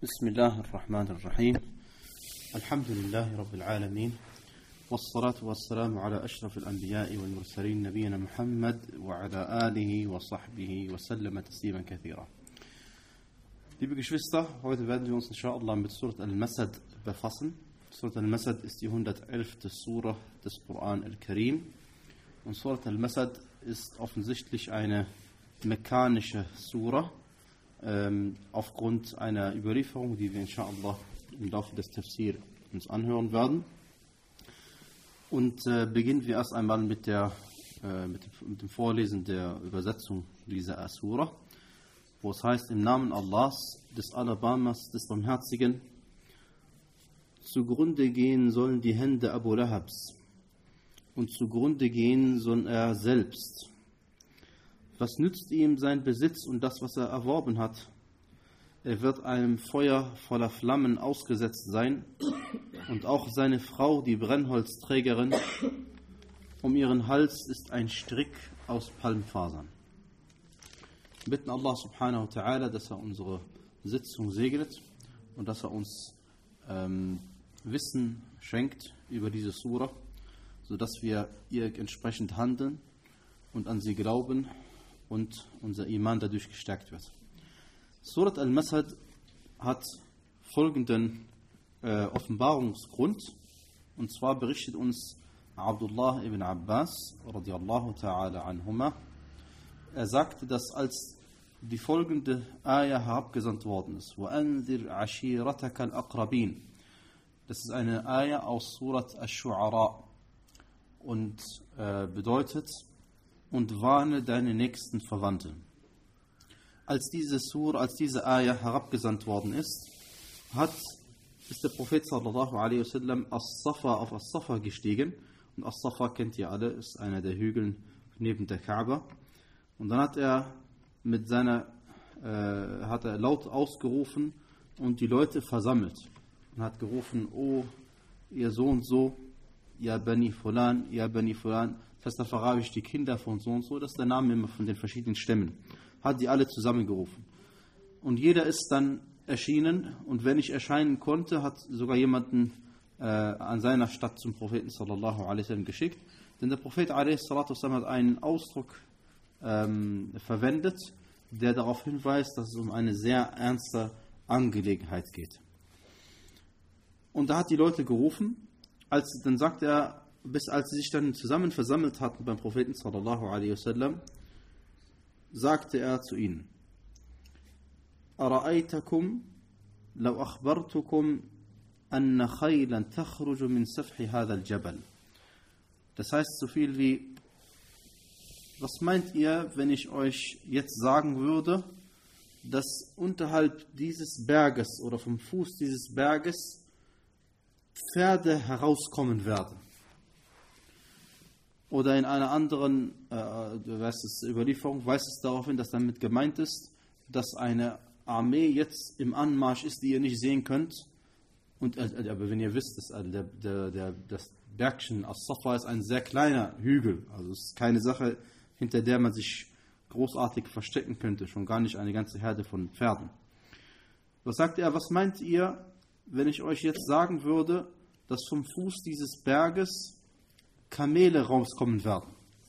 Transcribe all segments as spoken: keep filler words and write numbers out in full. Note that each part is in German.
بسم الله الرحمن الرحيم الحمد لله رب العالمين والصلاة والسلام على أشرف الأنبياء والمرسلين نبينا محمد وعلى آله وصحبه وسلم تسليما كثيرا. Liebe Geschwister, heute werden wir uns inshallah mit Surat al-Masad befassen. Surat al-Masad ist die hundertelfte Surah des Koran al-Karim. Und Surat al-Masad ist offensichtlich eine mekkanische Surah, ähm, aufgrund einer Überlieferung, die wir inshallah im Laufe des Tafsir uns anhören werden. Und äh, beginnen wir erst einmal mit, der, äh, mit, dem, mit dem Vorlesen der Übersetzung dieser Surah, wo es heißt: Im Namen Allahs, des Alabamas, des Barmherzigen, zugrunde gehen sollen die Hände Abu Lahabs und zugrunde gehen soll er selbst. Was nützt ihm sein Besitz und das, was er erworben hat? Er wird einem Feuer voller Flammen ausgesetzt sein und auch seine Frau, die Brennholzträgerin, um ihren Hals ist ein Strick aus Palmfasern. Wir bitten Allah subhanahu wa ta'ala, dass er unsere Sitzung segnet und dass er uns ähm, Wissen schenkt über diese Surah, sodass wir ihr entsprechend handeln und an sie glauben und unser Iman dadurch gestärkt wird. Surat al-Masad hat folgenden äh, Offenbarungsgrund, und zwar berichtet uns Abdullah ibn Abbas radiyallahu ta'ala anhuma. Er sagte, dass als die folgende Ayah herabgesandt worden ist, وَأَنذِرْ عَشِيرَتَكَ الْأَقْرَبِينَ, das ist eine Ayah aus Surat al-Shu'ara und äh, bedeutet: und warne deine nächsten Verwandten. Als diese Surah, als diese Ayah herabgesandt worden ist, hat, ist der Prophet sallallahu alaihi wasallam As-Safa auf As-Safa gestiegen. Und As-Safa kennt ihr alle, ist einer der Hügel neben der Kaaba. Und dann hat er mit seiner, äh, hat er laut ausgerufen und die Leute versammelt. Und hat gerufen: Oh, ihr so und so, ja Bani Fulan, ja Bani Fulan. Das heißt, auf Arabisch die Kinder von so und so, das ist der Name immer von den verschiedenen Stämmen. Hat die alle zusammengerufen. Und jeder ist dann erschienen, und wenn ich erscheinen konnte, hat sogar jemanden äh, an seiner Stadt zum Propheten sallallahu alaihi wasallam geschickt. Denn der Prophet alaihi salatu wasallam hat einen Ausdruck ähm, verwendet, der darauf hinweist, dass es um eine sehr ernste Angelegenheit geht. Und da hat die Leute gerufen, als dann sagt er, bis als sie sich dann zusammen versammelt hatten beim Propheten sallallahu alaihi wasallam, sagte er zu ihnen: Ara'aytakum law akhbartukum anna khaylan takhruju min safhi hadha al-jabal. Das heißt so viel wie: Was meint ihr, wenn ich euch jetzt sagen würde, dass unterhalb dieses Berges oder vom Fuß dieses Berges Pferde herauskommen werden? Oder in einer anderen äh, weißt es, Überlieferung weist es darauf hin, dass damit gemeint ist, dass eine Armee jetzt im Anmarsch ist, die ihr nicht sehen könnt. Und, äh, aber wenn ihr wisst, dass, äh, der, der, der, das Bergchen As-Safa ist ein sehr kleiner Hügel. Also es ist keine Sache, hinter der man sich großartig verstecken könnte. Schon gar nicht eine ganze Herde von Pferden. Was sagt er? Was meint ihr, wenn ich euch jetzt sagen würde, dass vom Fuß dieses Berges Kamele rauskommen werden?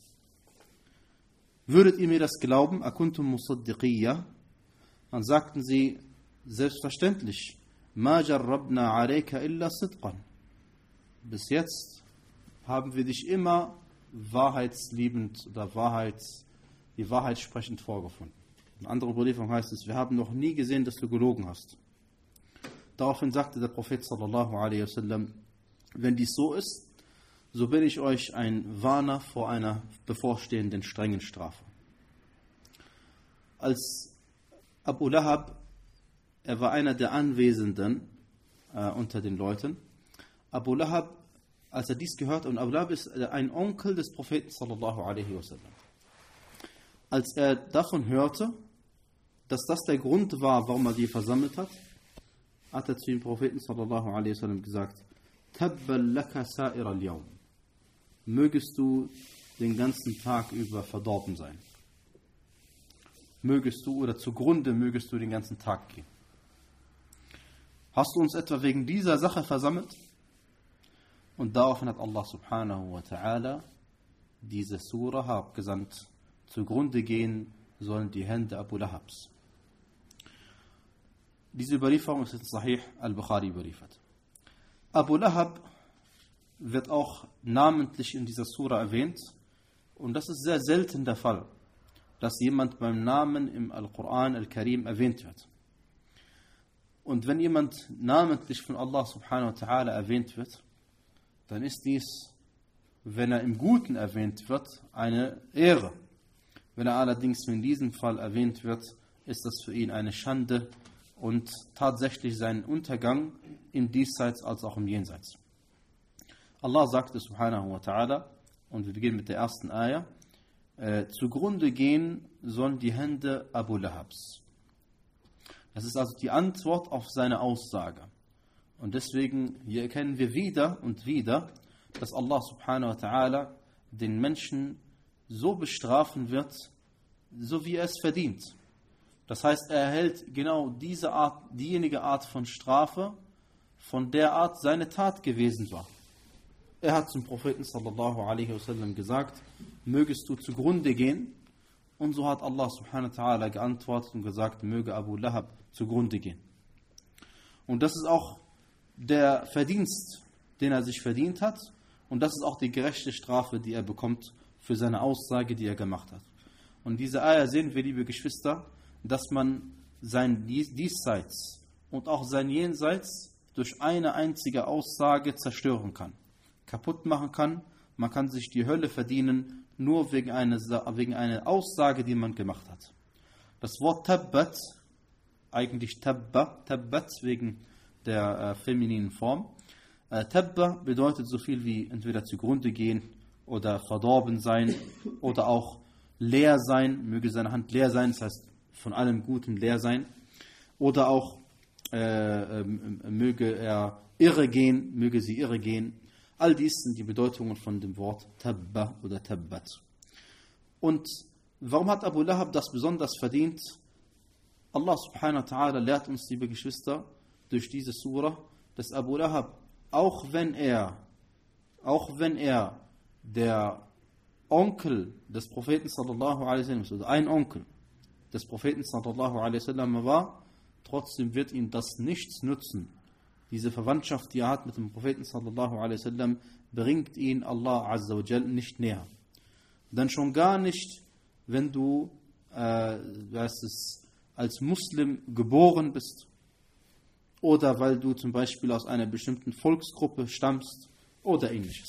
Würdet ihr mir das glauben? Akuntum musaddiqiyya? Dann sagten sie: Selbstverständlich. Ma jarrabna alayka illa sidqan. Bis jetzt haben wir dich immer wahrheitsliebend oder Wahrheits, die Wahrheit sprechend vorgefunden. In anderer Überlieferung heißt es: Wir haben noch nie gesehen, dass du gelogen hast. Daraufhin sagte der Prophet sallallahu alaihi wasallam: Wenn dies so ist, so bin ich euch ein Warner vor einer bevorstehenden strengen Strafe. Als Abu Lahab, er war einer der Anwesenden äh, unter den Leuten. Abu Lahab, als er dies gehört, und Abu Lahab ist ein Onkel des Propheten sallallahu alaihi wasallam. Als er davon hörte, dass das der Grund war, warum er die versammelt hat, hat er zu dem Propheten sallallahu alaihi wasallam gesagt: Tabbal laka sa'ir al-yawm. Mögest du den ganzen Tag über verdorben sein. Mögest du, oder zugrunde mögest du den ganzen Tag gehen. Hast du uns etwa wegen dieser Sache versammelt? Und daraufhin hat Allah subhanahu wa ta'ala diese Surah abgesandt. Zugrunde gehen sollen die Hände Abu Lahabs. Diese Überlieferung ist in Sahih al-Bukhari überliefert. Abu Lahab wird auch namentlich in dieser Surah erwähnt. Und das ist sehr selten der Fall, dass jemand beim Namen im Al-Quran al-Karim erwähnt wird. Und wenn jemand namentlich von Allah subhanahu wa ta'ala erwähnt wird, dann ist dies, wenn er im Guten erwähnt wird, eine Ehre. Wenn er allerdings in diesem Fall erwähnt wird, ist das für ihn eine Schande und tatsächlich seinen Untergang im Diesseits als auch im Jenseits. Allah sagte subhanahu wa ta'ala, und wir beginnen mit der ersten Ayah, äh, zugrunde gehen sollen die Hände Abu Lahabs. Das ist also die Antwort auf seine Aussage. Und deswegen hier erkennen wir wieder und wieder, dass Allah subhanahu wa ta'ala den Menschen so bestrafen wird, so wie er es verdient. Das heißt, er erhält genau diese Art, diejenige Art von Strafe, von der Art seine Tat gewesen war. Er hat zum Propheten sallallahu alaihi wasallam gesagt, mögest du zugrunde gehen? Und so hat Allah subhanahu wa ta'ala geantwortet und gesagt, möge Abu Lahab zugrunde gehen. Und das ist auch der Verdienst, den er sich verdient hat. Und das ist auch die gerechte Strafe, die er bekommt für seine Aussage, die er gemacht hat. Und diese Eier sehen wir, liebe Geschwister, dass man sein Diesseits und auch sein Jenseits durch eine einzige Aussage zerstören kann, kaputt machen kann. Man kann sich die Hölle verdienen, nur wegen einer, wegen einer Aussage, die man gemacht hat. Das Wort Tabbat, eigentlich Tabba, Tabbat wegen der äh, femininen Form. Äh, Tabba bedeutet so viel wie entweder zugrunde gehen oder verdorben sein oder auch leer sein, möge seine Hand leer sein, das heißt von allem Guten leer sein. Oder auch äh, äh, möge er irre gehen, möge sie irre gehen. All dies sind die Bedeutungen von dem Wort Tabba oder Tabbat. Und warum hat Abu Lahab das besonders verdient? Allah subhanahu wa ta'ala lehrt uns, liebe Geschwister, durch diese Surah, dass Abu Lahab, auch wenn er, auch wenn er der Onkel des Propheten sallallahu alaihi wasallam, oder ein Onkel des Propheten sallallahu alaihi wasallam war, trotzdem wird ihm das nichts nützen. Diese Verwandtschaft, die er hat mit dem Propheten sallallahu alaihi wasallam, bringt ihn Allah azza wa jal nicht näher. Dann schon gar nicht, wenn du äh, weißt es, als Muslim geboren bist oder weil du zum Beispiel aus einer bestimmten Volksgruppe stammst oder ähnliches.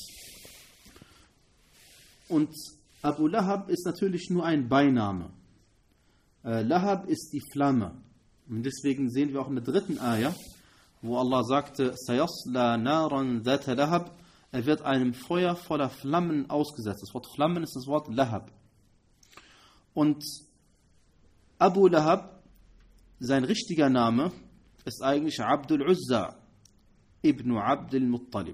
Und Abu Lahab ist natürlich nur ein Beiname. Äh, Lahab ist die Flamme. Und deswegen sehen wir auch in der dritten Ayah, wo Allah sagte, Sayasla naran dhata Lahab, er wird einem Feuer voller Flammen ausgesetzt. Das Wort Flammen ist das Wort Lahab. Und Abu Lahab, sein richtiger Name, ist eigentlich Abdul Uzza ibn Abdul Muttalib.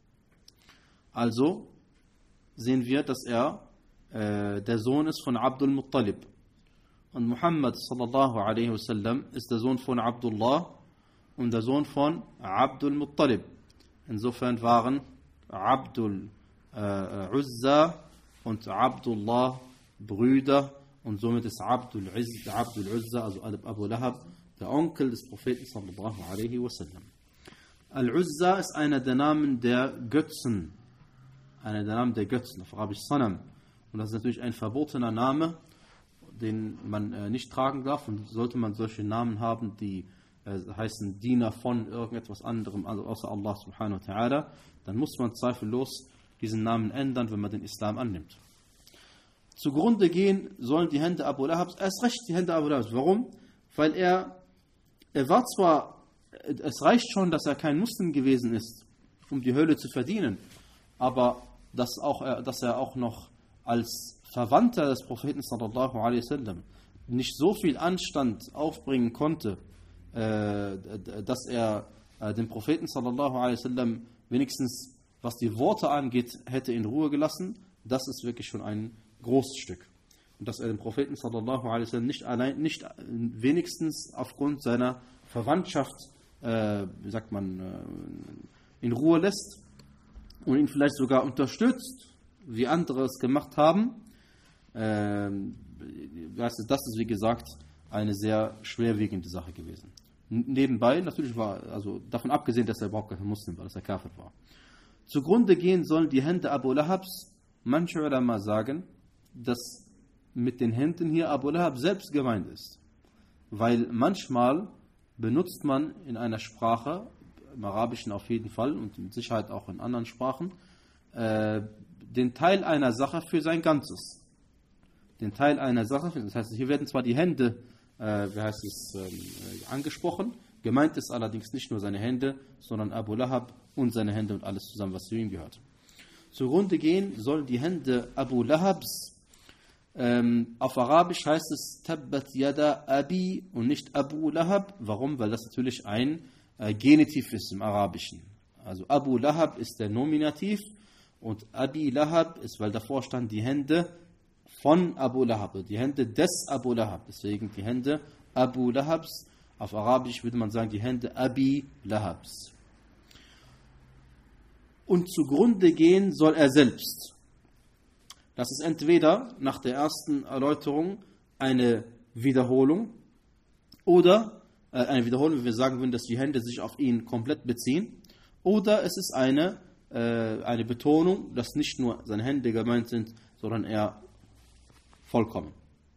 Also sehen wir, dass er äh, der Sohn ist von Abdul Muttalib. Und Muhammad sallallahu alaihi wasallam ist der Sohn von Abdullah und der Sohn von Abdul Muttalib. Insofern waren Abdul äh, Uzza und Abdullah Brüder und somit ist Abdul Uzza, Abdul Uzza, also Abu Lahab, der Onkel des Propheten sallallahu alaihi wasallam. Al-Uzza ist einer der Namen der Götzen. Einer der Namen der Götzen, auf Arabisch Sanam. Und das ist natürlich ein verbotener Name, den man äh, nicht tragen darf. Und sollte man solche Namen haben, die äh, heißen Diener von irgendetwas anderem, also außer Allah subhanahu wa ta'ala, dann muss man zweifellos diesen Namen ändern, wenn man den Islam annimmt. Zugrunde gehen sollen die Hände Abu Lahabs, erst recht die Hände Abu Lahabs. Warum? Weil er, er war zwar, es reicht schon, dass er kein Muslim gewesen ist, um die Hölle zu verdienen, aber dass, auch, dass er auch noch als Verwandter des Propheten sallallahu alaihi wasallam nicht so viel Anstand aufbringen konnte, äh, dass er äh, den Propheten sallallahu alaihi wasallam wenigstens, was die Worte angeht, hätte in Ruhe gelassen, das ist wirklich schon ein großes Stück. Und dass er den Propheten sallallahu alaihi wasallam nicht allein, nicht wenigstens aufgrund seiner Verwandtschaft äh, wie sagt man, äh, in Ruhe lässt und ihn vielleicht sogar unterstützt, wie andere es gemacht haben, äh, das ist, wie gesagt, eine sehr schwerwiegende Sache gewesen. Nebenbei, natürlich war, also davon abgesehen, dass er überhaupt kein Muslim war, dass er Kafir war. Zugrunde gehen sollen die Hände Abu Lahabs. Manche Ulama sagen, dass mit den Händen hier Abu Lahab selbst gemeint ist. Weil manchmal benutzt man in einer Sprache, im Arabischen auf jeden Fall und mit Sicherheit auch in anderen Sprachen, äh, den Teil einer Sache für sein Ganzes. Den Teil einer Sache, das heißt, hier werden zwar die Hände, äh, wie heißt es, äh, angesprochen, gemeint ist allerdings nicht nur seine Hände, sondern Abu Lahab und seine Hände und alles zusammen, was zu ihm gehört. Zugrunde gehen sollen die Hände Abu Lahabs. Ähm, auf Arabisch heißt es Tabbat Yada Abi und nicht Abu Lahab. Warum? Weil das natürlich ein äh, Genitiv ist im Arabischen. Also Abu Lahab ist der Nominativ und Abi Lahab ist, weil davor stand die Hände von Abu Lahab, die Hände des Abu Lahab. Deswegen die Hände Abu Lahabs. Auf Arabisch würde man sagen die Hände Abi Lahabs. Und zugrunde gehen soll er selbst. Das ist entweder nach der ersten Erläuterung eine Wiederholung oder äh, eine Wiederholung, wie wir sagen würden, dass die Hände sich auf ihn komplett beziehen, oder es ist eine, äh, eine Betonung, dass nicht nur seine Hände gemeint sind, sondern er vollkommen.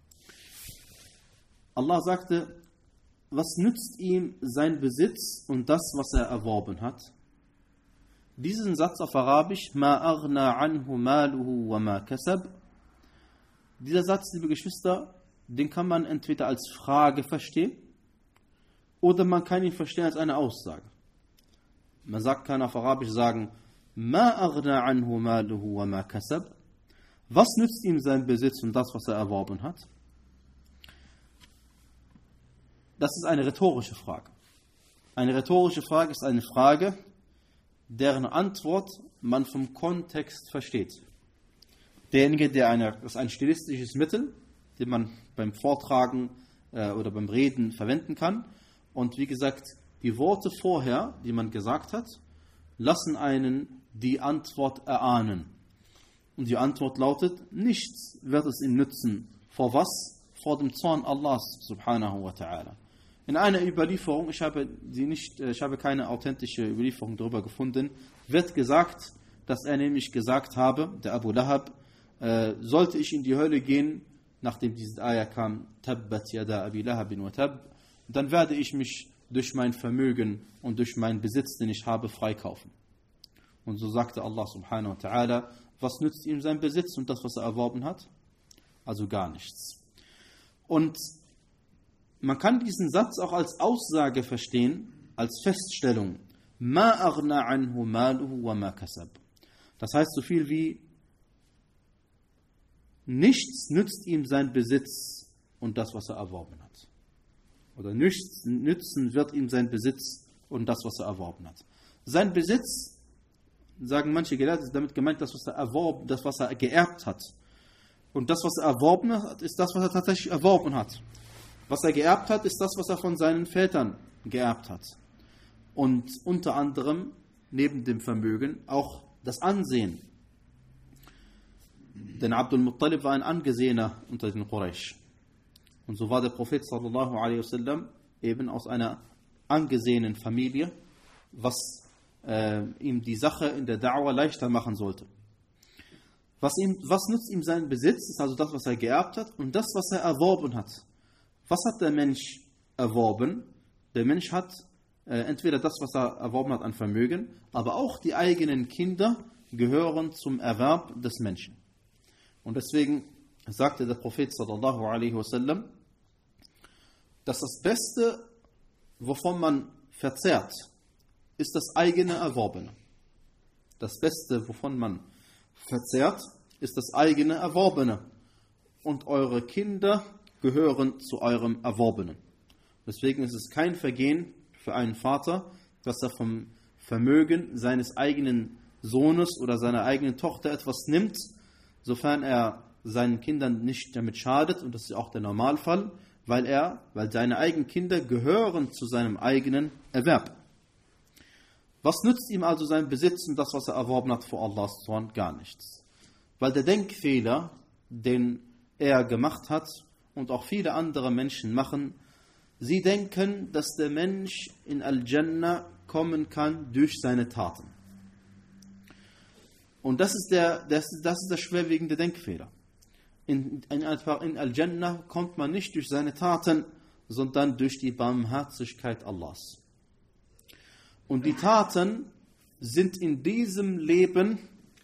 Allah sagte, was nützt ihm sein Besitz und das, was er erworben hat? Diesen Satz auf Arabisch, ma aghna anhu maluhu wa ma kasab. Dieser Satz, liebe Geschwister, den kann man entweder als Frage verstehen oder man kann ihn verstehen als eine Aussage. Man sagt, kann auf Arabisch sagen, ma aghna anhu maluhu wa ma kasab. Was nützt ihm sein Besitz und das, was er erworben hat? Das ist eine rhetorische Frage. Eine rhetorische Frage ist eine Frage, deren Antwort man vom Kontext versteht. Derjenige, der eine, das ist ein stilistisches Mittel, den man beim Vortragen äh, oder beim Reden verwenden kann. Und wie gesagt, die Worte vorher, die man gesagt hat, lassen einen die Antwort erahnen. Und die Antwort lautet, nichts wird es ihm nützen. Vor was? Vor dem Zorn Allahs subhanahu wa ta'ala. In einer Überlieferung, ich habe, sie nicht, ich habe keine authentische Überlieferung darüber gefunden, wird gesagt, dass er nämlich gesagt habe, der Abu Lahab, äh, sollte ich in die Hölle gehen, nachdem diese Ayah kam, Tabbat Yada Abi Lahabin wa Tab, dann werde ich mich durch mein Vermögen und durch meinen Besitz, den ich habe, freikaufen. Und so sagte Allah subhanahu wa ta'ala, was nützt ihm sein Besitz und das, was er erworben hat? Also gar nichts. Und man kann diesen Satz auch als Aussage verstehen, als Feststellung. Ma aghna anhu maluhu wa ma kasab. Das heißt so viel wie, nichts nützt ihm sein Besitz und das, was er erworben hat. Oder nichts nützen wird ihm sein Besitz und das, was er erworben hat. Sein Besitz, sagen manche Gelehrte, ist damit gemeint, das, was er erworben, das, was er geerbt hat. Und das, was er erworben hat, ist das, was er tatsächlich erworben hat. Was er geerbt hat, ist das, was er von seinen Vätern geerbt hat. Und unter anderem, neben dem Vermögen, auch das Ansehen. Denn Abdul Muttalib war ein Angesehener unter den Quraysh. Und so war der Prophet sallallahu alaihi wasallam eben aus einer angesehenen Familie, was äh, ihm die Sache in der Da'wah leichter machen sollte. Was, ihm, was nützt ihm sein Besitz, ist also das, was er geerbt hat und das, was er erworben hat. Was hat der Mensch erworben? Der Mensch hat äh, entweder das, was er erworben hat an Vermögen, aber auch die eigenen Kinder gehören zum Erwerb des Menschen. Und deswegen sagte der Prophet sallallahu alaihi wasallam, dass das Beste, wovon man verzehrt, ist das eigene Erworbene. Das Beste, wovon man verzehrt, ist das eigene Erworbene. Und eure Kinder gehören zu eurem Erworbenen. Deswegen ist es kein Vergehen für einen Vater, dass er vom Vermögen seines eigenen Sohnes oder seiner eigenen Tochter etwas nimmt, sofern er seinen Kindern nicht damit schadet, und das ist auch der Normalfall, weil er, weil seine eigenen Kinder gehören zu seinem eigenen Erwerb. Was nützt ihm also sein Besitz und das, was er erworben hat vor Allahs Zorn? Gar nichts. Weil der Denkfehler, den er gemacht hat und auch viele andere Menschen machen, sie denken, dass der Mensch in Al-Jannah kommen kann durch seine Taten. Und das ist der, das ist, das ist der schwerwiegende Denkfehler. In, in, in Al-Jannah kommt man nicht durch seine Taten, sondern durch die Barmherzigkeit Allahs. Und die Taten sind in diesem Leben,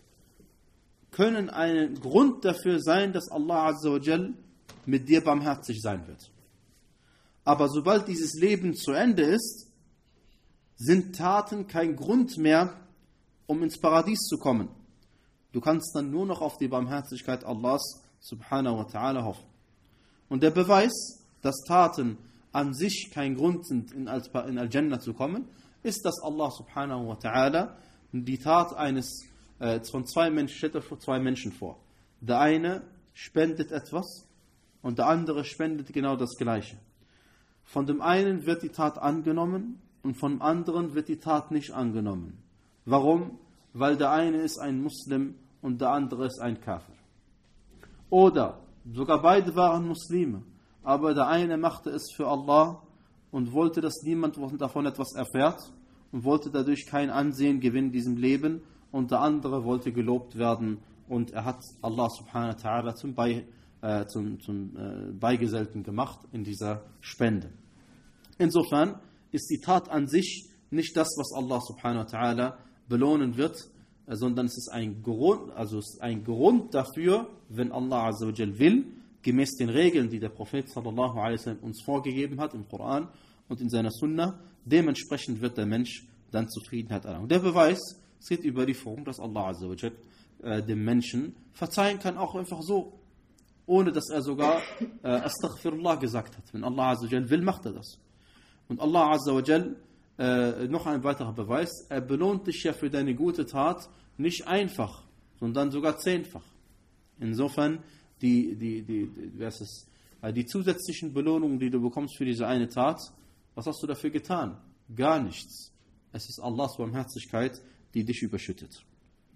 können ein Grund dafür sein, dass Allah Azza wa Jal mit dir barmherzig sein wird. Aber sobald dieses Leben zu Ende ist, sind Taten kein Grund mehr, um ins Paradies zu kommen. Du kannst dann nur noch auf die Barmherzigkeit Allahs subhanahu wa ta'ala hoffen. Und der Beweis, dass Taten an sich kein Grund sind, in Al-Jannah zu kommen, ist, dass Allah subhanahu wa ta'ala die Tat eines äh, von zwei Menschen, stellt er zwei Menschen vor. Der eine spendet etwas und der andere spendet genau das Gleiche. Von dem einen wird die Tat angenommen und von dem anderen wird die Tat nicht angenommen. Warum? Weil der eine ist ein Muslim und der andere ist ein Kafir. Oder sogar beide waren Muslime, aber der eine machte es für Allah und wollte, dass niemand davon etwas erfährt und wollte dadurch kein Ansehen gewinnen in diesem Leben, und der andere wollte gelobt werden und er hat Allah subhanahu wa ta'ala zum, Bei, äh, zum, zum äh, Beigesellten gemacht in dieser Spende. Insofern ist die Tat an sich nicht das, was Allah subhanahu wa ta'ala belohnen wird, äh, sondern es ist ein Grund, also es ist ein Grund dafür, wenn Allah azza wa jal will, gemäß den Regeln, die der Prophet sallallahu alaihi wasallam uns vorgegeben hat im Koran und in seiner Sunna, dementsprechend wird der Mensch dann Zufriedenheit erlangen. Der Beweis, es geht über die Form, dass Allah azza wa jal äh, dem Menschen verzeihen kann, auch einfach so, ohne dass er sogar äh, Astaghfirullah gesagt hat. Wenn Allah azza wa jal will, macht er das. Und Allah azza wa jal, äh, noch ein weiterer Beweis, er belohnt dich ja für deine gute Tat nicht einfach, sondern sogar zehnfach. Insofern, die, die, die, die, was ist, die zusätzlichen Belohnungen, die du bekommst für diese eine Tat, was hast du dafür getan? Gar nichts. Es ist Allahs Barmherzigkeit, die dich überschüttet.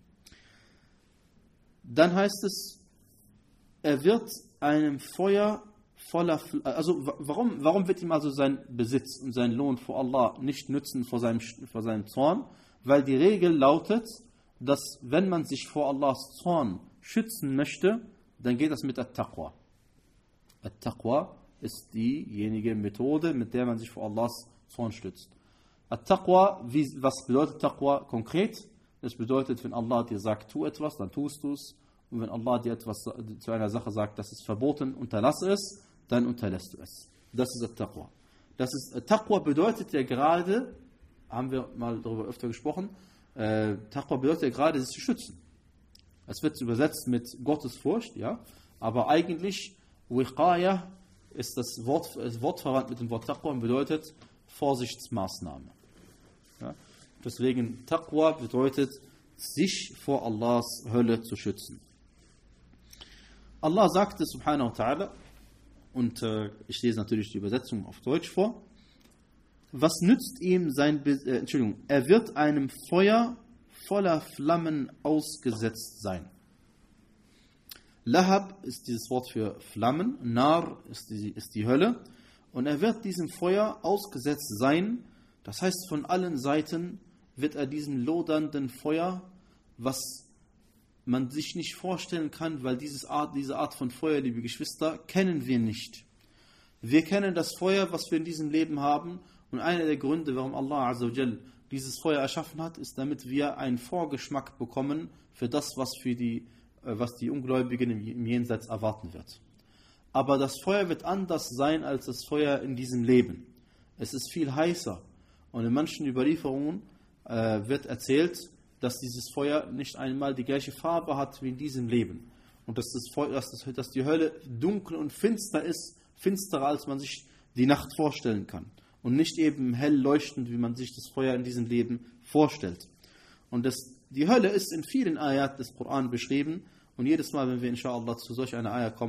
Dann heißt es, er wird einem Feuer voller, also warum, warum wird ihm also sein Besitz und sein Lohn vor Allah nicht nützen vor seinem, vor seinem Zorn? Weil die Regel lautet, dass wenn man sich vor Allahs Zorn schützen möchte, dann geht das mit At-Taqwa. At-Taqwa ist diejenige Methode, mit der man sich vor Allahs Zorn stützt. At-Taqwa, was bedeutet Taqwa konkret? Es bedeutet, wenn Allah dir sagt, tu etwas, dann tust du es. Und wenn Allah dir etwas zu einer Sache sagt, das ist verboten, unterlasse es, dann unterlässt du es. Das ist At-Taqwa. Das ist, At-Taqwa bedeutet ja gerade, haben wir mal darüber öfter gesprochen, äh, Taqwa bedeutet ja gerade, sich zu schützen. Es wird übersetzt mit Gottesfurcht, ja, aber eigentlich, Wiqaya ist das Wort, das Wort verwandt mit dem Wort Taqwa und bedeutet Vorsichtsmaßnahme. Ja. Deswegen Taqwa bedeutet, sich vor Allahs Hölle zu schützen. Allah sagte subhanahu wa ta'ala, und äh, ich lese natürlich die Übersetzung auf Deutsch vor, was nützt ihm sein, Be äh, Entschuldigung, er wird einem Feuer voller Flammen ausgesetzt sein. Lahab ist dieses Wort für Flammen, Nar ist die, ist die Hölle, und er wird diesem Feuer ausgesetzt sein, das heißt von allen Seiten wird er diesem lodernden Feuer, was man sich nicht vorstellen kann, weil dieses Art, diese Art von Feuer, liebe Geschwister, kennen wir nicht. Wir kennen das Feuer, was wir in diesem Leben haben, und einer der Gründe, warum Allah Azza wa Jal dieses Feuer erschaffen hat, ist, damit wir einen Vorgeschmack bekommen für das, was, für die, was die Ungläubigen im Jenseits erwarten wird. Aber das Feuer wird anders sein als das Feuer in diesem Leben. Es ist viel heißer. Und in manchen Überlieferungen äh, wird erzählt, dass dieses Feuer nicht einmal die gleiche Farbe hat wie in diesem Leben. Und dass, das Feuer, dass, das, dass die Hölle dunkel und finster ist, finsterer als man sich die Nacht vorstellen kann. Und nicht eben hell leuchtend, wie man sich das Feuer in diesem Leben vorstellt. Und das, die Hölle ist in vielen Ayat des Koran beschrieben. Und jedes Mal, wenn wir inshallah zu solch einer Ayat kommen,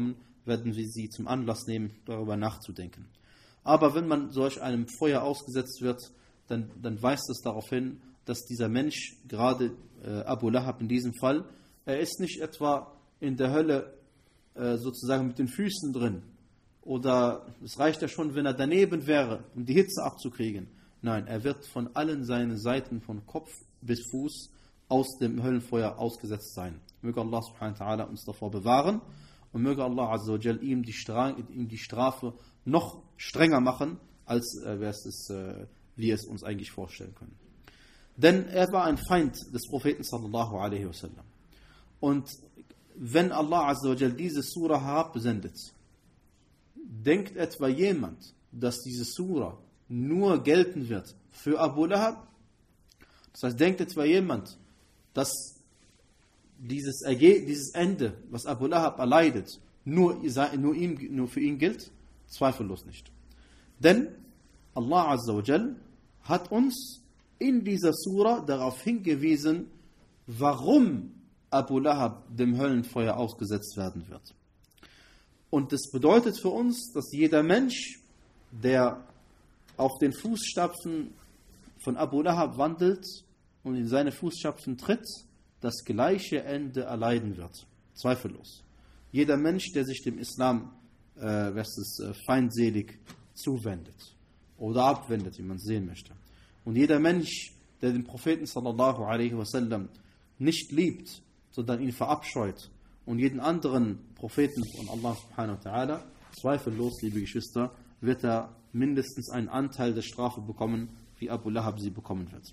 werden wir sie zum Anlass nehmen, darüber nachzudenken. Aber wenn man solch einem Feuer ausgesetzt wird, dann, dann weist es darauf hin, dass dieser Mensch, gerade äh, Abu Lahab in diesem Fall, er ist nicht etwa in der Hölle äh, sozusagen mit den Füßen drin. Oder es reicht ja schon, wenn er daneben wäre, um die Hitze abzukriegen. Nein, er wird von allen seinen Seiten, von Kopf bis Fuß, aus dem Höllenfeuer ausgesetzt sein. Möge Allah subhanahu wa ta'ala uns davor bewahren und möge Allah azza wa jal ihm die, Stra- ihm die Strafe noch strenger machen, als äh, wir es, äh, wir es uns eigentlich vorstellen können. Denn er war ein Feind des Propheten sallallahu alaihi wasallam. Und wenn Allah azza wa jal diese Surah herabsendet, denkt etwa jemand, dass diese Surah nur gelten wird für Abu Lahab? Das heißt, denkt etwa jemand, dass dieses, Erge- dieses Ende, was Abu Lahab erleidet, nur, nur, ihm, nur für ihn gilt? Zweifellos nicht. Denn Allah Azza wa Jal hat uns in dieser Surah darauf hingewiesen, warum Abu Lahab dem Höllenfeuer ausgesetzt werden wird. Und das bedeutet für uns, dass jeder Mensch, der auf den Fußstapfen von Abu Lahab wandelt und in seine Fußstapfen tritt, das gleiche Ende erleiden wird. Zweifellos. Jeder Mensch, der sich dem Islam äh, was ist, äh, feindselig zuwendet oder abwendet, wie man es sehen möchte. Und jeder Mensch, der den Propheten sallallahu alaihi wasallam nicht liebt, sondern ihn verabscheut und jeden anderen Propheten von Allah subhanahu wa ta'ala, zweifellos, liebe Geschwister, wird er mindestens einen Anteil der Strafe bekommen, wie Abu Lahab sie bekommen wird.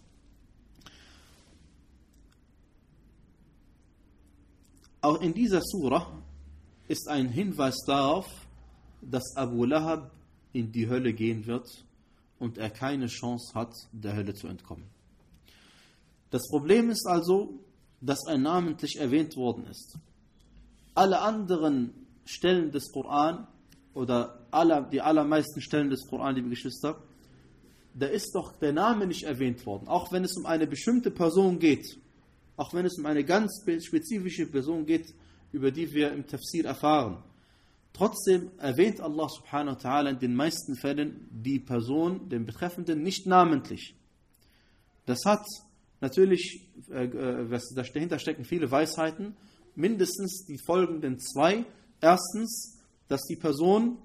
Auch in dieser Surah ist ein Hinweis darauf, dass Abu Lahab in die Hölle gehen wird und er keine Chance hat, der Hölle zu entkommen. Das Problem ist also, dass er namentlich erwähnt worden ist. Alle anderen Stellen des Koran oder alle, die allermeisten Stellen des Koran, liebe Geschwister, da ist doch der Name nicht erwähnt worden. Auch wenn es um eine bestimmte Person geht, auch wenn es um eine ganz spezifische Person geht, über die wir im Tafsir erfahren. Trotzdem erwähnt Allah subhanahu wa ta'ala in den meisten Fällen die Person, den Betreffenden, nicht namentlich. Das hat natürlich, äh, was dahinter stecken, viele Weisheiten, mindestens die folgenden zwei. Erstens, dass die Person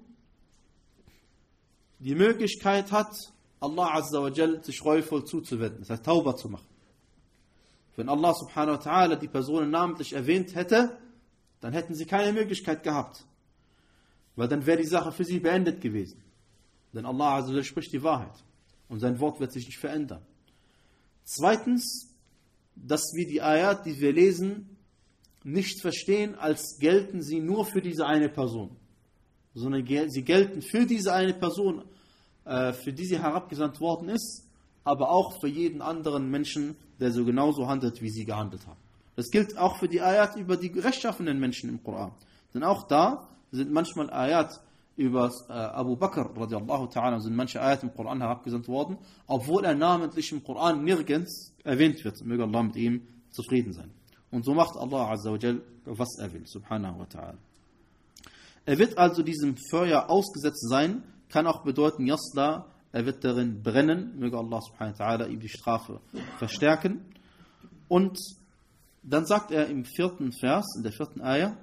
die Möglichkeit hat, Allah azza wa jal sich reuevoll zuzuwenden, das heißt Tauba zu machen. Wenn Allah subhanahu wa ta'ala die Personen namentlich erwähnt hätte, dann hätten sie keine Möglichkeit gehabt. Weil dann wäre die Sache für sie beendet gewesen. Denn Allah azza wa jal spricht die Wahrheit. Und sein Wort wird sich nicht verändern. Zweitens, dass wir die Ayat, die wir lesen, nicht verstehen, als gelten sie nur für diese eine Person. Sondern sie gelten für diese eine Person, für die sie herabgesandt worden ist, aber auch für jeden anderen Menschen, der so genauso handelt, wie sie gehandelt haben. Das gilt auch für die Ayat über die rechtschaffenen Menschen im Koran. Denn auch da sind manchmal Ayat über äh, Abu Bakr radiallahu ta'ala, sind manche Ayat im Koran herabgesandt worden, obwohl er namentlich im Koran nirgends erwähnt wird. Möge Allah mit ihm zufrieden sein. Und so macht Allah azza wa jal, was er will, subhanahu wa ta'ala. Er wird also diesem Feuer ausgesetzt sein, kann auch bedeuten, Yasla, er wird darin brennen, möge Allah subhanahu wa ta'ala ihm die Strafe verstärken. Und dann sagt er im vierten Vers, in der vierten Ayah,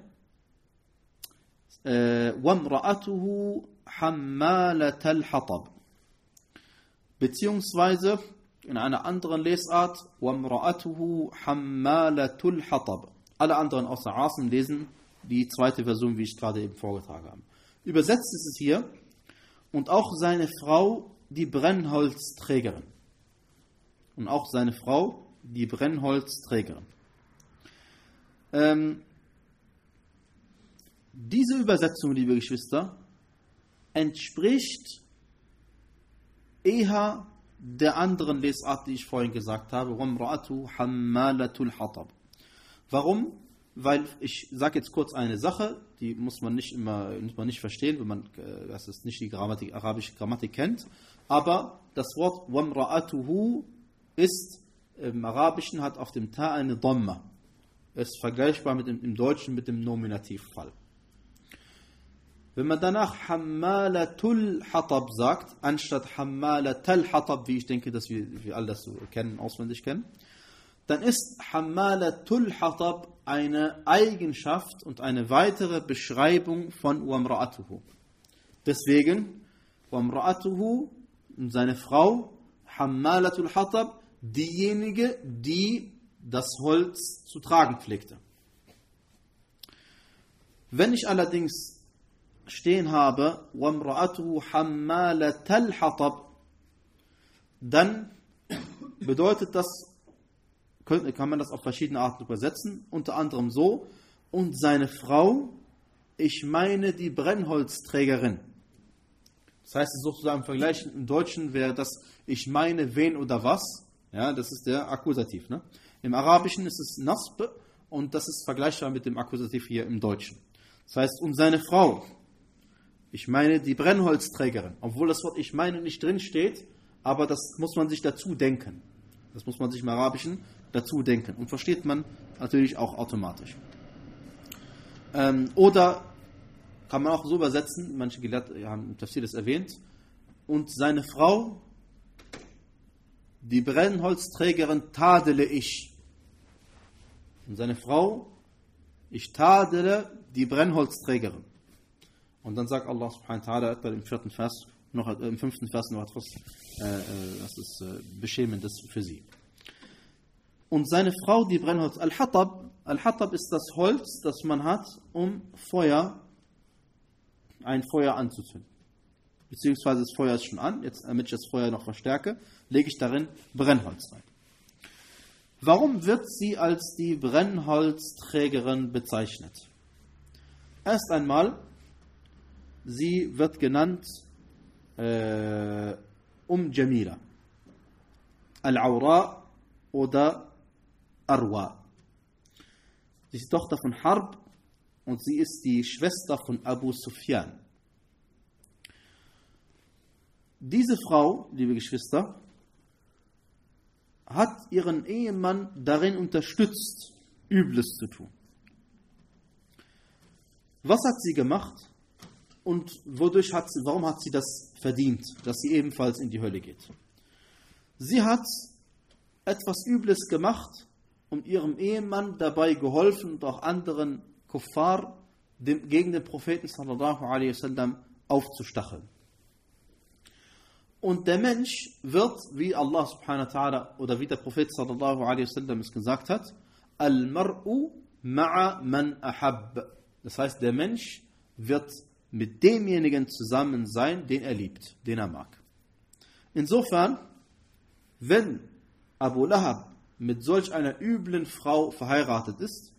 وَامْرَأَتُهُ حَمَّالَةَ الْحَطَبِ, beziehungsweise in einer anderen Lesart, وَامْرَأَتُهُ حَمَّالَةُ الْحَطَبِ. Alle anderen außer Asim lesen die zweite Version, wie ich gerade eben vorgetragen habe. Übersetzt ist es hier, und auch seine Frau, die Brennholzträgerin. Und auch seine Frau, die Brennholzträgerin. Ähm, diese Übersetzung, liebe Geschwister, entspricht eher der anderen Lesart, die ich vorhin gesagt habe. وَامْرَأَتُهُ حَمَّالَةُ الْحَطَبِ. Warum? Weil ich sage jetzt kurz eine Sache, die muss man nicht immer muss man nicht verstehen, wenn man äh, das ist nicht die Grammatik, arabische Grammatik kennt. Aber das Wort وَامْرَأَتُهُ ist im Arabischen, hat auf dem Ta eine Dhamma. Es ist vergleichbar mit dem, im Deutschen mit dem Nominativfall. Wenn man danach Hammalatul Hatab sagt, anstatt Hammalatal Hatab, wie ich denke, dass wir, wir alle das so kennen, auswendig kennen, dann ist Hammalatul Hatab eine Eigenschaft und eine weitere Beschreibung von Wamra'atuhu. Deswegen, Wamra'atuhu, seine Frau, Hammalatul Hatab, diejenige, die das Holz zu tragen pflegte. Wenn ich allerdings stehen habe, Wamra'atuhu Hammalatal Hatab, dann bedeutet das, kann man das auf verschiedene Arten übersetzen, unter anderem so, und seine Frau, ich meine die Brennholzträgerin. Das heißt, sozusagen im Vergleich im Deutschen wäre das, ich meine wen oder was, ja, das ist der Akkusativ. Ne? Im Arabischen ist es Nasb und das ist vergleichbar mit dem Akkusativ hier im Deutschen. Das heißt, und seine Frau, ich meine die Brennholzträgerin, obwohl das Wort ich meine nicht drin steht, aber das muss man sich dazu denken. Das muss man sich im Arabischen dazu denken und versteht man natürlich auch automatisch. Ähm, oder kann man auch so übersetzen, manche Gelehrte haben im Tafsir das erwähnt, und seine Frau, die Brennholzträgerin, tadele ich. Und seine Frau, ich tadele die Brennholzträgerin. Und dann sagt Allah subhanahu wa ta'ala im vierten Vers, noch, äh, im fünften Vers noch etwas, äh, das ist äh, Beschämendes für sie. Und seine Frau, die Brennholz, Al-Hatab, Al-Hatab ist das Holz, das man hat, um Feuer, ein Feuer anzuzünden. Beziehungsweise das Feuer ist schon an, jetzt, damit ich das Feuer noch verstärke, lege ich darin Brennholz rein. Warum wird sie als die Brennholzträgerin bezeichnet? Erst einmal, sie wird genannt äh, Um Jamila, Al-Awra oder Arwa. Sie ist Tochter von Harb und sie ist die Schwester von Abu Sufyan. Diese Frau, liebe Geschwister, hat ihren Ehemann darin unterstützt, Übles zu tun. Was hat sie gemacht und wodurch hat sie, warum hat sie das verdient, dass sie ebenfalls in die Hölle geht? Sie hat etwas Übles gemacht, um ihrem Ehemann dabei geholfen und auch anderen Kuffar dem, gegen den Propheten sallallahu alaihi wasallam aufzustacheln. Und der Mensch wird, wie Allah subhanahu wa ta'ala oder wie der Prophet sallallahu alaihi wasallam es gesagt hat, Al-Mar'u ma'a man ahab. Das heißt, der Mensch wird mit demjenigen zusammen sein, den er liebt, den er mag. Insofern, wenn Abu Lahab mit solch einer üblen Frau verheiratet ist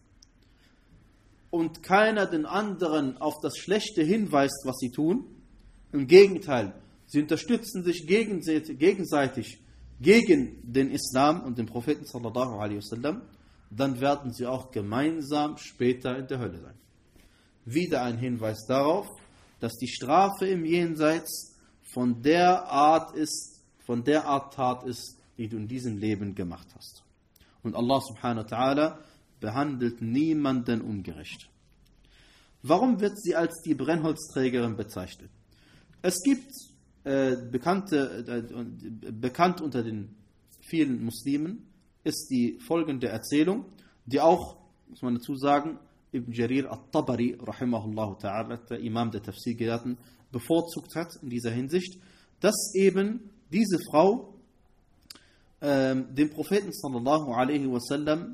und keiner den anderen auf das Schlechte hinweist, was sie tun, im Gegenteil, sie unterstützen sich gegenseitig gegen den Islam und den Propheten sallallahu alaihi wasallam, dann werden sie auch gemeinsam später in der Hölle sein. Wieder ein Hinweis darauf, dass die Strafe im Jenseits von der Art ist, von der Art Tat ist, die du in diesem Leben gemacht hast. Und Allah subhanahu wa ta'ala behandelt niemanden ungerecht. Warum wird sie als die Brennholzträgerin bezeichnet? Es gibt äh, bekannte, äh, bekannt unter den vielen Muslimen ist die folgende Erzählung, die auch, muss man dazu sagen, Ibn Jarir al-Tabari, rahimahullah ta'ala, der Imam der Tafsir-Gelehrten, bevorzugt hat in dieser Hinsicht, dass eben diese Frau ähm, den Propheten sallallahu alaihi wasallam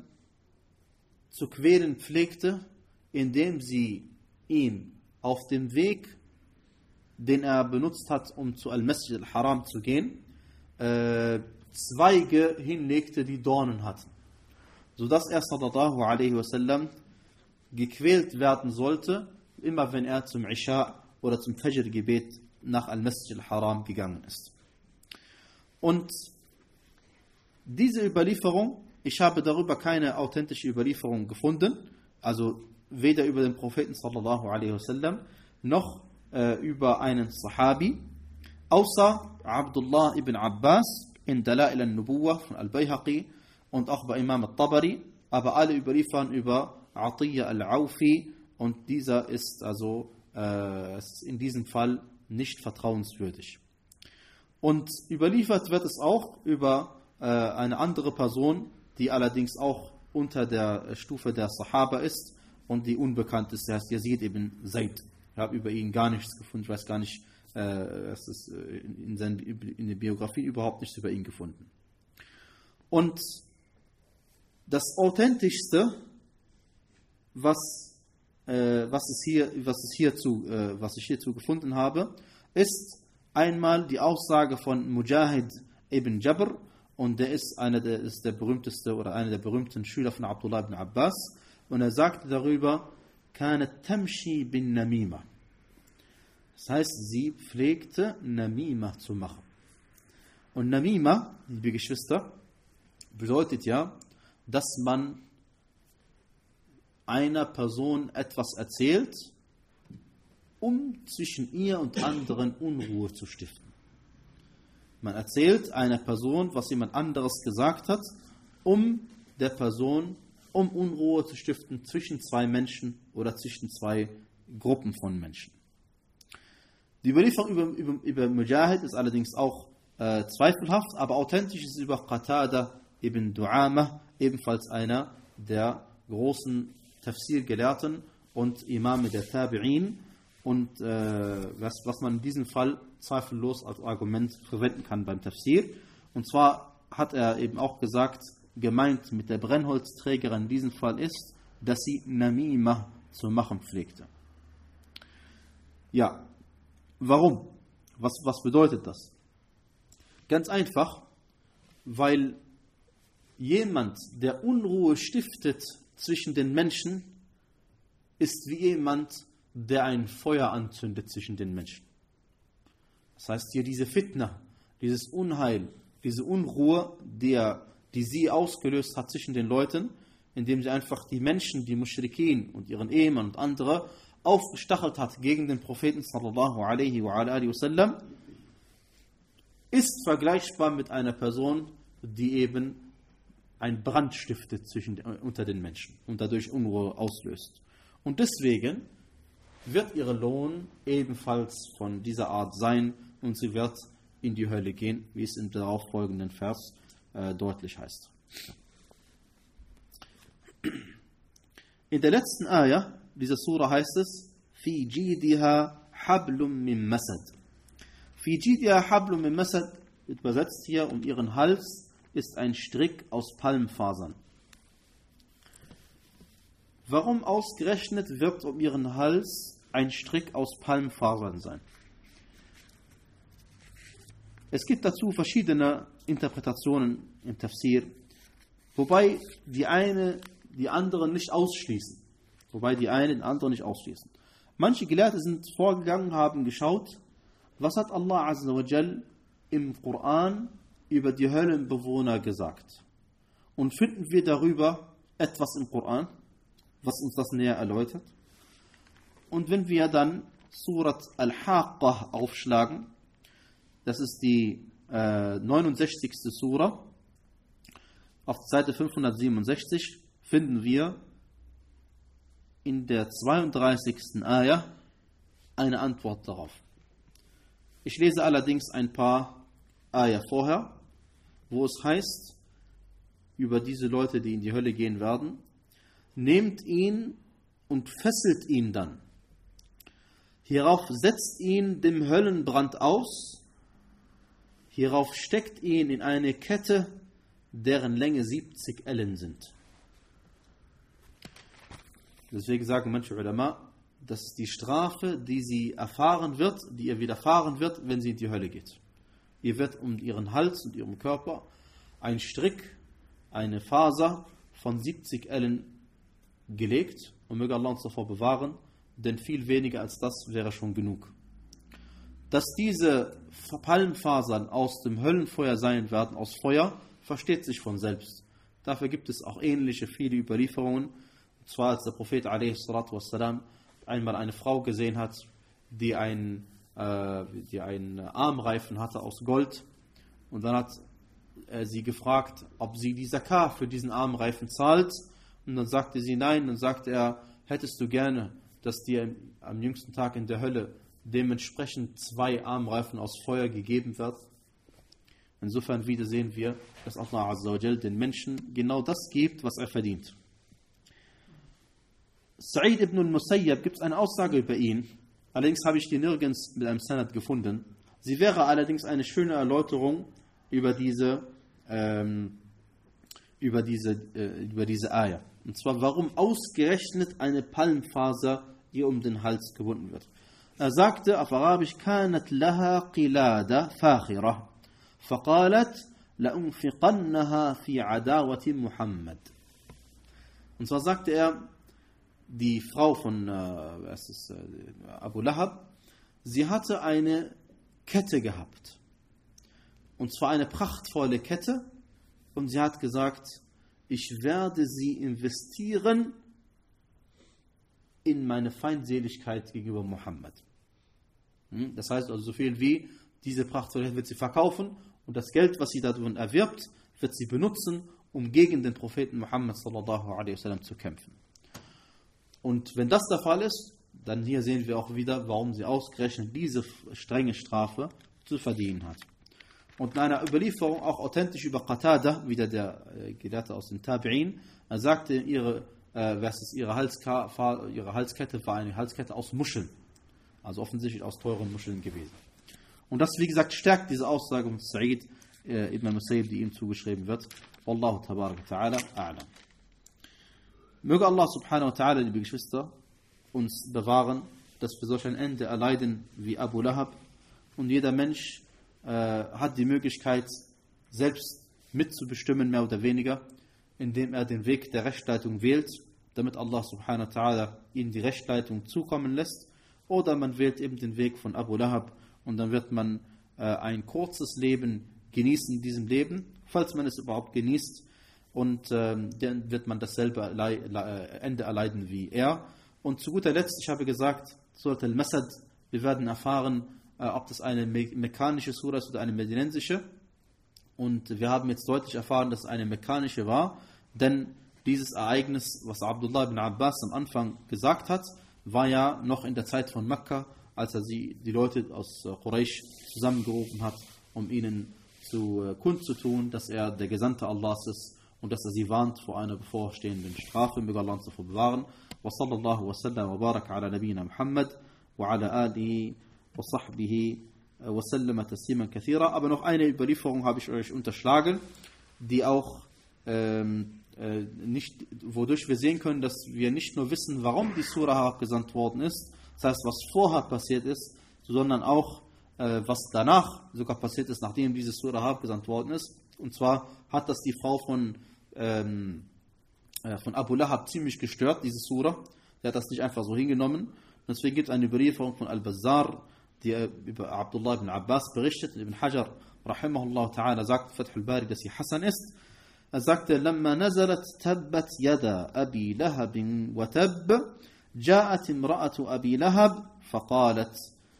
zu quälen pflegte, indem sie ihm auf dem Weg, den er benutzt hat, um zu Al-Masjid al-Haram zu gehen, äh, Zweige hinlegte, die Dornen hatten, sodass er sallallahu alaihi wasallam gequält werden sollte, immer wenn er zum Isha oder zum Fajr-Gebet nach Al-Masjid al-Haram gegangen ist. Und diese Überlieferung, ich habe darüber keine authentische Überlieferung gefunden, also weder über den Propheten sallallahu alaihi wasallam noch äh, über einen Sahabi, außer Abdullah ibn Abbas in Dalail al-Nubuwah von Al-Bayhaqi und auch bei Imam al-Tabari, aber alle überliefern über Atiyya al-Aufi und dieser ist also äh, es ist in diesem Fall nicht vertrauenswürdig. Und überliefert wird es auch über äh, eine andere Person, die allerdings auch unter der Stufe der Sahaba ist und die unbekannt ist, der heißt Yazid ibn Zayd. Ich habe über ihn gar nichts gefunden, ich weiß gar nicht, äh, es ist in, in, seinen, in der Biografie überhaupt nichts über ihn gefunden. Und das Authentischste, was, äh, was, es hier, was, es hierzu, äh, was ich hierzu gefunden habe, ist einmal die Aussage von Mujahid ibn Jabr, und der ist einer der, ist der berühmteste oder einer der berühmten Schüler von Abdullah ibn Abbas, und er sagte darüber, كانت تمشي بالنميمة. Das heißt, sie pflegte Namima zu machen. Und Namima, liebe Geschwister, bedeutet ja, dass man einer Person etwas erzählt, um zwischen ihr und anderen Unruhe zu stiften. Man erzählt einer Person, was jemand anderes gesagt hat, um der Person, um Unruhe zu stiften zwischen zwei Menschen oder zwischen zwei Gruppen von Menschen. Die Überlieferung über, über, über Mujahid ist allerdings auch äh, zweifelhaft, aber authentisch ist über Qatada ibn Du'amah, ebenfalls einer der großen Tafsir-Gelehrten und Imame der Tabi'in, und äh, was, was man in diesem Fall zweifellos als Argument verwenden kann beim Tafsir. Und zwar hat er eben auch gesagt, gemeint mit der Brennholzträgerin in diesem Fall ist, dass sie Namima zu machen pflegte. Ja, warum? Was, was bedeutet das? Ganz einfach, weil jemand, der Unruhe stiftet zwischen den Menschen, ist wie jemand, der ein Feuer anzündet zwischen den Menschen. Das heißt hier diese Fitna, dieses Unheil, diese Unruhe, die, er, die sie ausgelöst hat zwischen den Leuten, indem sie einfach die Menschen, die Muschrikin und ihren Ehemann und andere aufgestachelt hat gegen den Propheten sallallahu alaihi wa alihi wasallam, ist vergleichbar mit einer Person, die eben ein Brand stiftet zwischen, unter den Menschen und dadurch Unruhe auslöst. Und deswegen wird ihr Lohn ebenfalls von dieser Art sein und sie wird in die Hölle gehen, wie es im darauffolgenden Vers äh, deutlich heißt. In der letzten Ayah dieser Sura heißt es, Fi jidiha hablum min masad. Fi jidiha hablum min masad, übersetzt hier, um ihren Hals ist ein Strick aus Palmfasern. Warum ausgerechnet wird um ihren Hals ein Strick aus Palmfasern sein? Es gibt dazu verschiedene Interpretationen im Tafsir, wobei die eine die andere nicht ausschließen. Wobei die eine den anderen nicht ausschließen. Manche Gelehrte sind vorgegangen, haben geschaut, was hat Allah Azza wa Jal im Koran über die Höllenbewohner gesagt. Und finden wir darüber etwas im Koran, was uns das näher erläutert? Und wenn wir dann Surat Al-Haqqah aufschlagen, das ist die äh, neunundsechzigste Sura, auf Seite fünfhundertsiebenundsechzig finden wir in der zweiunddreißigsten Ayah eine Antwort darauf. Ich lese allerdings ein paar Ayah vorher, wo es heißt, über diese Leute, die in die Hölle gehen werden, nehmt ihn und fesselt ihn dann. Hierauf setzt ihn dem Höllenbrand aus, hierauf steckt ihn in eine Kette, deren Länge siebzig Ellen sind. Deswegen sagen manche Ulama, das ist die Strafe, die sie erfahren wird, die ihr widerfahren wird, wenn sie in die Hölle geht. Ihr wird um ihren Hals und ihren Körper ein Strick, eine Faser von siebzig Ellen gelegt, und möge Allah uns davor bewahren, denn viel weniger als das wäre schon genug. Dass diese Palmfasern aus dem Höllenfeuer sein werden, aus Feuer, versteht sich von selbst. Dafür gibt es auch ähnliche viele Überlieferungen. Und zwar als der Prophet a s. einmal eine Frau gesehen hat, die einen, äh, die einen Armreifen hatte aus Gold. Und dann hat er sie gefragt, ob sie die Zakah für diesen Armreifen zahlt. Und dann sagte sie nein. Dann sagte er, hättest du gerne dass dir am jüngsten Tag in der Hölle dementsprechend zwei Armreifen aus Feuer gegeben wird. Insofern wieder sehen wir, dass Allah Azza wa Jal den Menschen genau das gibt, was er verdient. Sa'id ibn al-Musayyab, gibt es eine Aussage über ihn, allerdings habe ich die nirgends mit einem Sanad gefunden. Sie wäre allerdings eine schöne Erläuterung über diese, ähm, über diese, äh, über diese Ayah. Und zwar, warum ausgerechnet eine Palmfaser ihr um den Hals gewunden wird. Er sagte auf Arabisch: كانت لها قلادة فاخرة فقالت لأنفقنها في عداوة محمد. Und zwar sagte er, die Frau von äh, es ist, äh, Abu Lahab, sie hatte eine Kette gehabt. Und zwar eine prachtvolle Kette. Und sie hat gesagt, ich werde sie investieren in meine Feindseligkeit gegenüber Muhammad. Das heißt also, so viel wie diese prachtvolle Kette wird sie verkaufen und das Geld, was sie davon erwirbt, wird sie benutzen, um gegen den Propheten Muhammad sallallahu alaihi wasallam zu kämpfen. Und wenn das der Fall ist, dann hier sehen wir auch wieder, warum sie ausgerechnet diese strenge Strafe zu verdienen hat. Und in einer Überlieferung, auch authentisch über Qatada, wieder der äh, Gelehrte aus den Tabi'in, er sagte, ihre, äh, was ist, ihre, Halska, ihre Halskette war eine Halskette aus Muscheln. Also offensichtlich aus teuren Muscheln gewesen. Und das, wie gesagt, stärkt diese Aussage von Sa'id äh, ibn al-Musayyib, die ihm zugeschrieben wird. Wallahu tabarak ta'ala a'lam. Möge Allah subhanahu wa ta'ala, liebe Geschwister, uns bewahren, dass wir solch ein Ende erleiden wie Abu Lahab. Und jeder Mensch äh, hat die Möglichkeit, selbst mitzubestimmen, mehr oder weniger, indem er den Weg der Rechtsleitung wählt, damit Allah subhanahu wa ta'ala ihm die Rechtsleitung zukommen lässt. Oder man wählt eben den Weg von Abu Lahab und dann wird man äh, ein kurzes Leben genießen in diesem Leben, falls man es überhaupt genießt. Und ähm, dann wird man dasselbe Ende erleiden wie er. Und zu guter Letzt, ich habe gesagt, Surat al-Masad, wir werden erfahren, äh, ob das eine me- mekanische Sura ist oder eine medinensische. Und wir haben jetzt deutlich erfahren, dass es eine mekanische war, denn dieses Ereignis, was Abdullah ibn Abbas am Anfang gesagt hat, war ja noch in der Zeit von Mekka, als er sie, die Leute aus äh, Quraysh zusammengerufen hat, um ihnen zu äh, kundzutun, dass er der Gesandte Allahs ist und dass er sie warnt vor einer bevorstehenden Strafe. Möge Allah uns davor bewahren. Wa sallallahu wa sallam wa baraka ala nabiyina Muhammad wa ala alihi wa sahbihi wa sallama tasliman kathira. Aber noch eine Überlieferung habe ich euch unterschlagen, die auch ähm, äh, nicht, wodurch wir sehen können, dass wir nicht nur wissen, warum die Surah herabgesandt worden ist, das heißt, was vorher passiert ist, sondern auch, äh, was danach sogar passiert ist, nachdem diese Surah herabgesandt worden ist. Und zwar hat das die Frau von, ähm, äh, von Abu Lahab ziemlich gestört, diese Surah. Sie hat das nicht einfach so hingenommen. Und deswegen gibt es eine Überlieferung von Al-Bazzar, die äh, über Abdullah ibn Abbas berichtet. Und Ibn Hajar, rahimahullah ta'ala, sagt, Fath al-Bari, dass sie Hassan ist. Er sagte, لما نزلت تبت يدا أبي لهب وتب جاءت امرأة أبي لهب فقالت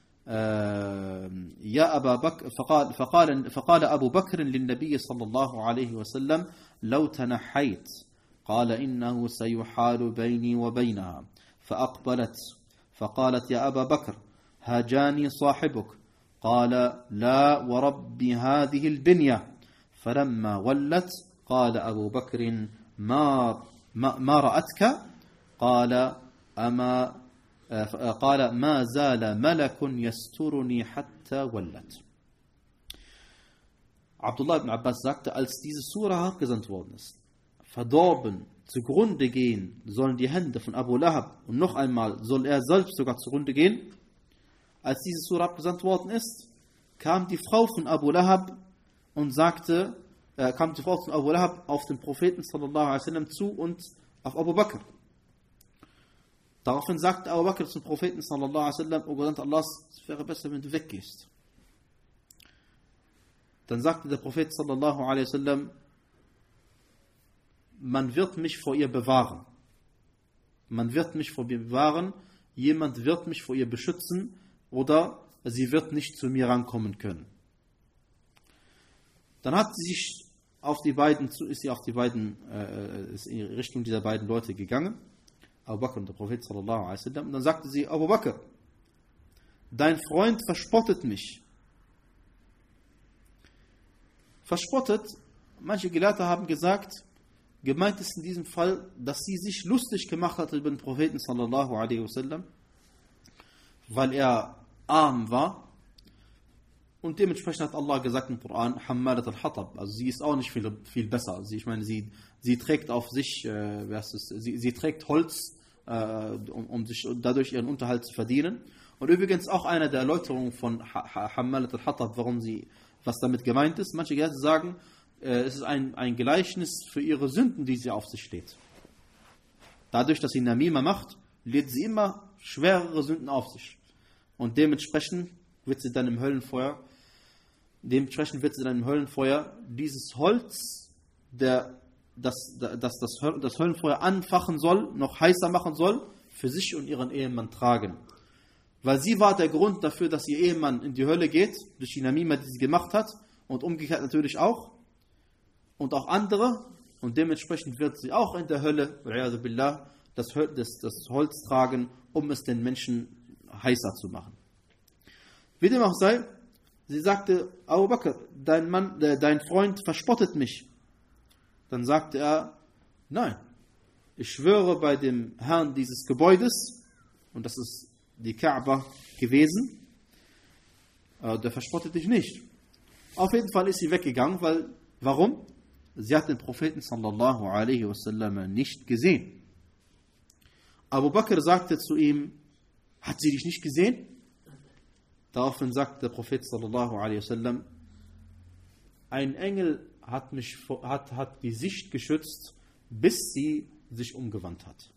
يا أبا بكر فقال, فقال, فقال أبو بكر للنبي صلى الله عليه وسلم لو تنحيت قال إنه سيحال بيني وبينها فأقبلت فقالت يا أبا بكر هاجاني صاحبك قال لا ورب هذه البنية فلما ولت قال أبو بكر ما, ما, ما رأتك قال أما قال ما زال ملك يسترني حتى ولت. Abdullah ibn Abbas sagte, als diese Surah abgesandt worden ist, verdorben, zugrunde gehen sollen die Hände von Abu Lahab und noch einmal soll er selbst sogar zugrunde gehen. Als diese Surah abgesandt worden ist, kam die Frau von Abu Lahab und sagte, äh, kam die Frau von Abu Lahab auf den Propheten sallallahu alaihi wasallam zu und auf Abu Bakr. Daraufhin sagte Abu Bakr zum Propheten sallallahu alaihi wasallam, O Gesandter Allahs, es wäre besser, wenn du weggehst. Dann sagte der Prophet sallallahu alaihi wasallam, man wird mich vor ihr bewahren. Man wird mich vor ihr bewahren, jemand wird mich vor ihr beschützen oder sie wird nicht zu mir rankommen können. Dann hat sie sich auf die beiden, ist sie auf die beiden, äh, ist in Richtung dieser beiden Leute gegangen. Abu Bakr und der Prophet sallallahu alaihi wasallam. Und dann sagte sie, Abu Bakr, dein Freund verspottet mich. Verspottet, manche Gelehrte haben gesagt, gemeint ist in diesem Fall, dass sie sich lustig gemacht hat über den Propheten sallallahu alaihi wasallam, weil er arm war. Und dementsprechend hat Allah gesagt im Koran, Hammalat al-Hatab, also sie ist auch nicht viel, viel besser. Sie, ich meine, sie, sie trägt auf sich, äh, wer ist es? Sie, sie trägt Holz, äh, um, um sich dadurch ihren Unterhalt zu verdienen. Und übrigens auch eine der Erläuterungen von Hammalat al-Hatab, warum sie, was damit gemeint ist. Manche Gelehrte sagen, äh, es ist ein, ein Gleichnis für ihre Sünden, die sie auf sich lädt. Dadurch, dass sie Namima macht, lädt sie immer schwerere Sünden auf sich. Und dementsprechend wird sie dann im Höllenfeuer, dementsprechend wird sie dann im Höllenfeuer dieses Holz, der, das, das, das, das Höllenfeuer anfachen soll, noch heißer machen soll, für sich und ihren Ehemann tragen. Weil sie war der Grund dafür, dass ihr Ehemann in die Hölle geht, durch die Namima, die sie gemacht hat, und umgekehrt natürlich auch, und auch andere, und dementsprechend wird sie auch in der Hölle, billah, das, das, das Holz tragen, um es den Menschen heißer zu machen. Wie dem auch sei, sie sagte, Abu Bakr, dein Mann, äh, dein Freund verspottet mich. Dann sagte er, nein, ich schwöre bei dem Herrn dieses Gebäudes, und das ist die Kaaba gewesen, äh, der verspottet dich nicht. Auf jeden Fall ist sie weggegangen, weil, warum? Sie hat den Propheten sallallahu alaihi wasallam nicht gesehen. Abu Bakr sagte zu ihm, hat sie dich nicht gesehen? Daraufhin sagt der Prophet sallallahu alaihi wasallam, ein Engel hat mich hat, hat die Sicht geschützt, bis sie sich umgewandt hat.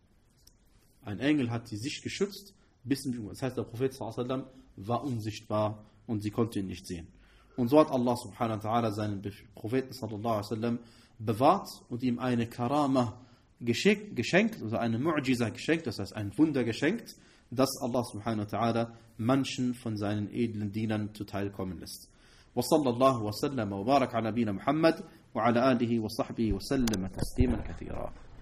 Ein Engel hat die Sicht geschützt, bis sie sich umgewandt hat. Das heißt, der Prophet sallallahu alaihi wasallam war unsichtbar und sie konnte ihn nicht sehen. Und so hat Allah subhanahu wa ta'ala seinen Propheten sallallahu alaihi wasallam bewahrt und ihm eine Karama geschenkt, also eine Mu'jiza geschenkt, das heißt ein Wunder geschenkt, das Allah subhanahu wa ta'ala manchen von seinen edlen Dienern zuteil kommen lässt. Wa sallallahu wa sallam wa barak ala nabina Muhammad wa ala alihi wa sahbihi wa sallam taslima kathira.